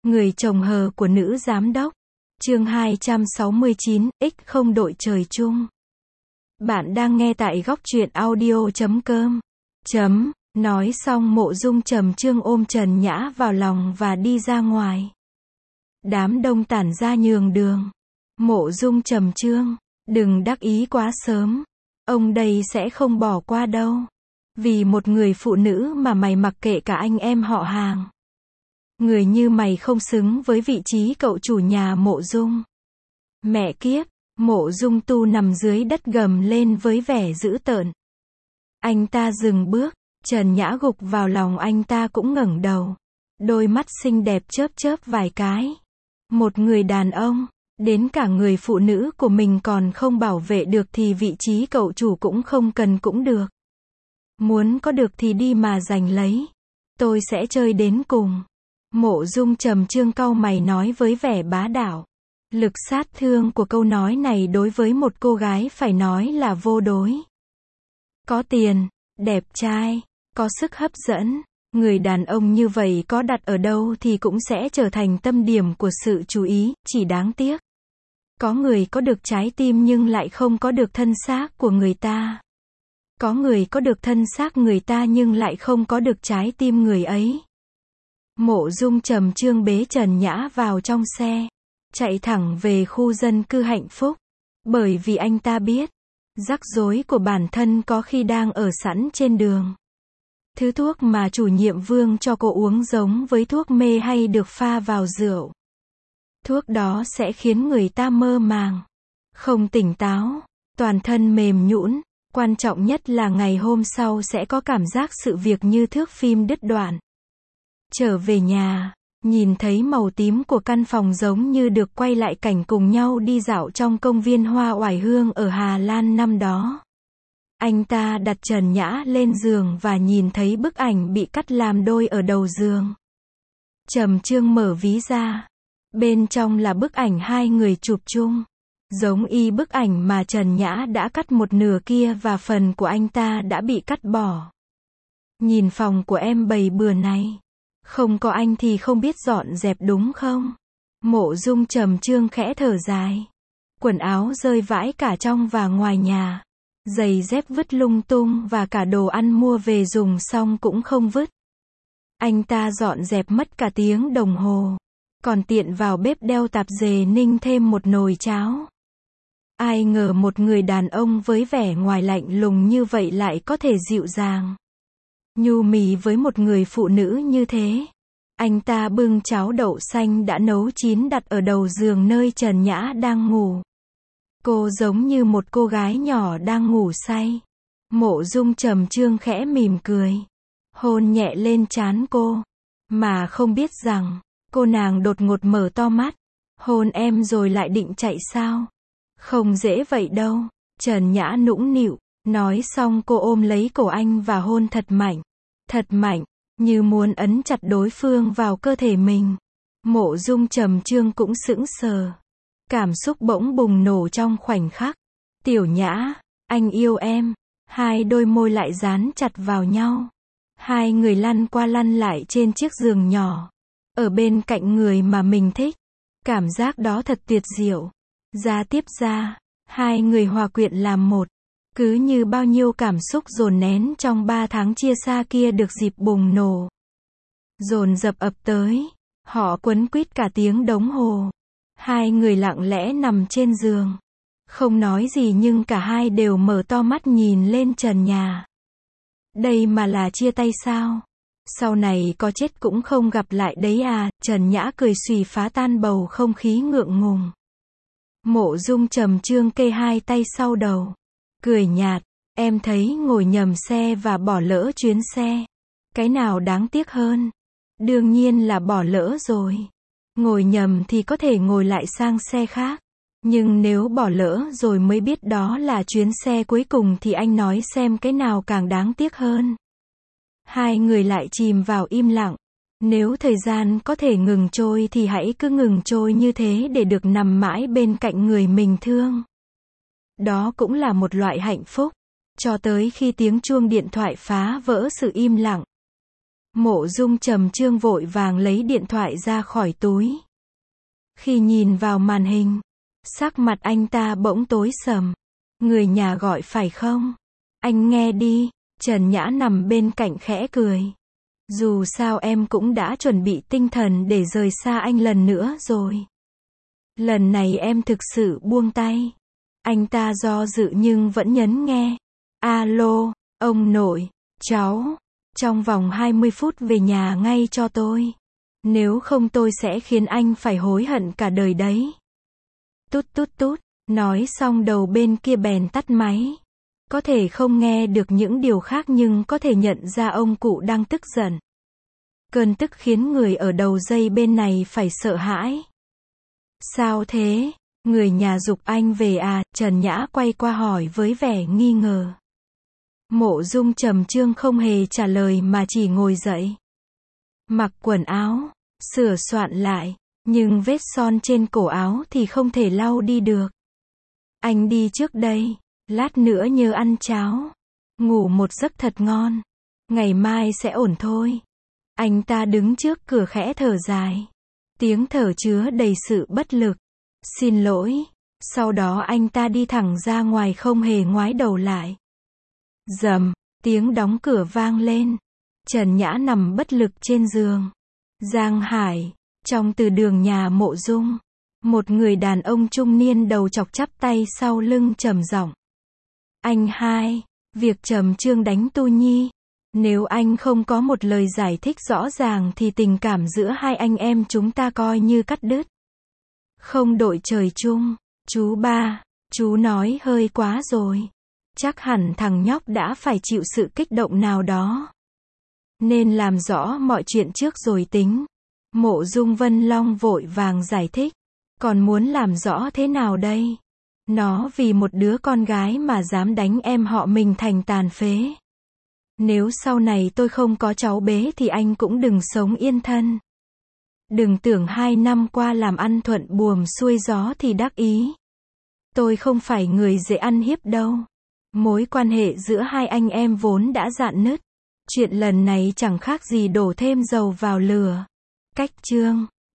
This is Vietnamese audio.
Người chồng hờ của nữ giám đốc. Chương 269, X không đội trời chung. Bạn đang nghe tại góc truyện audio.com. Nói xong Mộ Dung Trầm Chương ôm Trần Nhã vào lòng và đi ra ngoài. Đám đông tản ra nhường đường. Mộ Dung Trầm Chương, đừng đắc ý quá sớm. Ông đây sẽ không bỏ qua đâu. Vì một người phụ nữ mà mày mặc kệ cả anh em họ hàng. Người như mày không xứng với vị trí cậu chủ nhà Mộ Dung. Mẹ kiếp, Mộ Dung Tu nằm dưới đất gầm lên với vẻ dữ tợn. Anh ta dừng bước, Trần Nhã gục vào lòng anh ta cũng ngẩng đầu. Đôi mắt xinh đẹp chớp chớp vài cái. Một người đàn ông, đến cả người phụ nữ của mình còn không bảo vệ được thì vị trí cậu chủ cũng không cần cũng được. Muốn có được thì đi mà giành lấy. Tôi sẽ chơi đến cùng. Mộ Dung Trầm Chương cau mày nói với vẻ bá đạo. Lực sát thương của câu nói này đối với một cô gái phải nói là vô đối. Có tiền, đẹp trai, có sức hấp dẫn, người đàn ông như vậy có đặt ở đâu thì cũng sẽ trở thành tâm điểm của sự chú ý, chỉ đáng tiếc. Có người có được trái tim nhưng lại không có được thân xác của người ta. Có người có được thân xác người ta nhưng lại không có được trái tim người ấy. Mộ Dung Trầm Chương bế Trần Nhã vào trong xe, chạy thẳng về khu dân cư hạnh phúc. Bởi vì anh ta biết, rắc rối của bản thân có khi đang ở sẵn trên đường. Thứ thuốc mà chủ nhiệm Vương cho cô uống giống với thuốc mê hay được pha vào rượu. Thuốc đó sẽ khiến người ta mơ màng, không tỉnh táo, toàn thân mềm nhũn. Quan trọng nhất là ngày hôm sau sẽ có cảm giác sự việc như thước phim đứt đoạn. Trở về nhà, nhìn thấy màu tím của căn phòng giống như được quay lại cảnh cùng nhau đi dạo trong công viên hoa oải hương ở Hà Lan năm đó. Anh ta đặt Trần Nhã lên giường và nhìn thấy bức ảnh bị cắt làm đôi ở đầu giường. Trầm Chương mở ví ra. Bên trong là bức ảnh hai người chụp chung. Giống y bức ảnh mà Trần Nhã đã cắt một nửa kia và phần của anh ta đã bị cắt bỏ. Nhìn phòng của em bầy bừa này. Không có anh thì không biết dọn dẹp đúng không? Mộ Dung Trầm Chương khẽ thở dài. Quần áo rơi vãi cả trong và ngoài nhà. Giày dép vứt lung tung và cả đồ ăn mua về dùng xong cũng không vứt. Anh ta dọn dẹp mất cả tiếng đồng hồ. Còn tiện vào bếp đeo tạp dề ninh thêm một nồi cháo. Ai ngờ một người đàn ông với vẻ ngoài lạnh lùng như vậy lại có thể dịu dàng, nhu mì với một người phụ nữ như thế. Anh ta bưng cháo đậu xanh đã nấu chín đặt ở đầu giường nơi Trần Nhã đang ngủ. Cô giống như một cô gái nhỏ đang ngủ say. Mộ Dung Trầm Chương khẽ mỉm cười, hôn nhẹ lên trán cô, mà không biết rằng, cô nàng đột ngột mở to mắt. Hôn em rồi lại định chạy sao? Không dễ vậy đâu. Trần Nhã nũng nịu, nói xong cô ôm lấy cổ anh và hôn thật mạnh, như muốn ấn chặt đối phương vào cơ thể mình. Mộ Dung Trầm Chương cũng sững sờ. Cảm xúc bỗng bùng nổ trong khoảnh khắc. Tiểu Nhã, anh yêu em. Hai đôi môi lại dán chặt vào nhau. Hai người lăn qua lăn lại trên chiếc giường nhỏ, ở bên cạnh người mà mình thích. Cảm giác đó thật tuyệt diệu. Ra tiếp ra, hai người hòa quyện làm một. Cứ như bao nhiêu cảm xúc dồn nén trong 3 tháng chia xa kia được dịp bùng nổ. Dồn dập ập tới. Họ quấn quýt cả tiếng đồng hồ. Hai người lặng lẽ nằm trên giường. Không nói gì nhưng cả hai đều mở to mắt nhìn lên trần nhà. Đây mà là chia tay sao? Sau này có chết cũng không gặp lại đấy à? Trần Nhã cười xùy phá tan bầu không khí ngượng ngùng. Mộ Dung Trầm Chương kê hai tay sau đầu, cười nhạt. Em thấy ngồi nhầm xe và bỏ lỡ chuyến xe, cái nào đáng tiếc hơn? Đương nhiên là bỏ lỡ rồi. Ngồi nhầm thì có thể ngồi lại sang xe khác. Nhưng nếu bỏ lỡ rồi mới biết đó là chuyến xe cuối cùng thì anh nói xem cái nào càng đáng tiếc hơn. Hai người lại chìm vào im lặng. Nếu thời gian có thể ngừng trôi thì hãy cứ ngừng trôi như thế để được nằm mãi bên cạnh người mình thương. Đó cũng là một loại hạnh phúc. Cho tới khi tiếng chuông điện thoại phá vỡ sự im lặng. Mộ Dung Trầm Trương vội vàng lấy điện thoại ra khỏi túi. Khi nhìn vào màn hình, sắc mặt anh ta bỗng tối sầm. Người nhà gọi phải không? Anh nghe đi. Trần Nhã nằm bên cạnh khẽ cười. Dù sao em cũng đã chuẩn bị tinh thần để rời xa anh lần nữa rồi. Lần này em thực sự buông tay. Anh ta do dự nhưng vẫn nhấn nghe. Alo, ông nội, cháu, trong vòng 20 phút về nhà ngay cho tôi. Nếu không tôi sẽ khiến anh phải hối hận cả đời đấy. Tút tút tút, nói xong đầu bên kia bèn tắt máy. Có thể không nghe được những điều khác nhưng có thể nhận ra ông cụ đang tức giận. Cơn tức khiến người ở đầu dây bên này phải sợ hãi. Sao thế? Người nhà giục anh về à? Trần Nhã quay qua hỏi với vẻ nghi ngờ. Mộ Dung Trầm Trương không hề trả lời mà chỉ ngồi dậy. Mặc quần áo, sửa soạn lại, nhưng vết son trên cổ áo thì không thể lau đi được. Anh đi trước đây, lát nữa nhớ ăn cháo. Ngủ một giấc thật ngon. Ngày mai sẽ ổn thôi. Anh ta đứng trước cửa khẽ thở dài. Tiếng thở chứa đầy sự bất lực. Xin lỗi. Sau đó anh ta đi thẳng ra ngoài không hề ngoái đầu lại. Rầm, tiếng đóng cửa vang lên. Trần Nhã nằm bất lực trên giường. Giang Hải, trong từ đường nhà Mộ Dung. Một người đàn ông trung niên đầu chọc chắp tay sau lưng trầm giọng. Anh hai, việc Trầm Trương đánh Tu Nhi. Nếu anh không có một lời giải thích rõ ràng thì tình cảm giữa hai anh em chúng ta coi như cắt đứt. Không đội trời chung. Chú ba, chú nói hơi quá rồi. Chắc hẳn thằng nhóc đã phải chịu sự kích động nào đó. Nên làm rõ mọi chuyện trước rồi tính. Mộ Dung Vân Long vội vàng giải thích. Còn muốn làm rõ thế nào đây? Nó vì một đứa con gái mà dám đánh em họ mình thành tàn phế. Nếu sau này tôi không có cháu bé thì anh cũng đừng sống yên thân. Đừng tưởng 2 năm qua làm ăn thuận buồm xuôi gió thì đắc ý. Tôi không phải người dễ ăn hiếp đâu. Mối quan hệ giữa hai anh em vốn đã rạn nứt. Chuyện lần này chẳng khác gì đổ thêm dầu vào lửa. Cách chương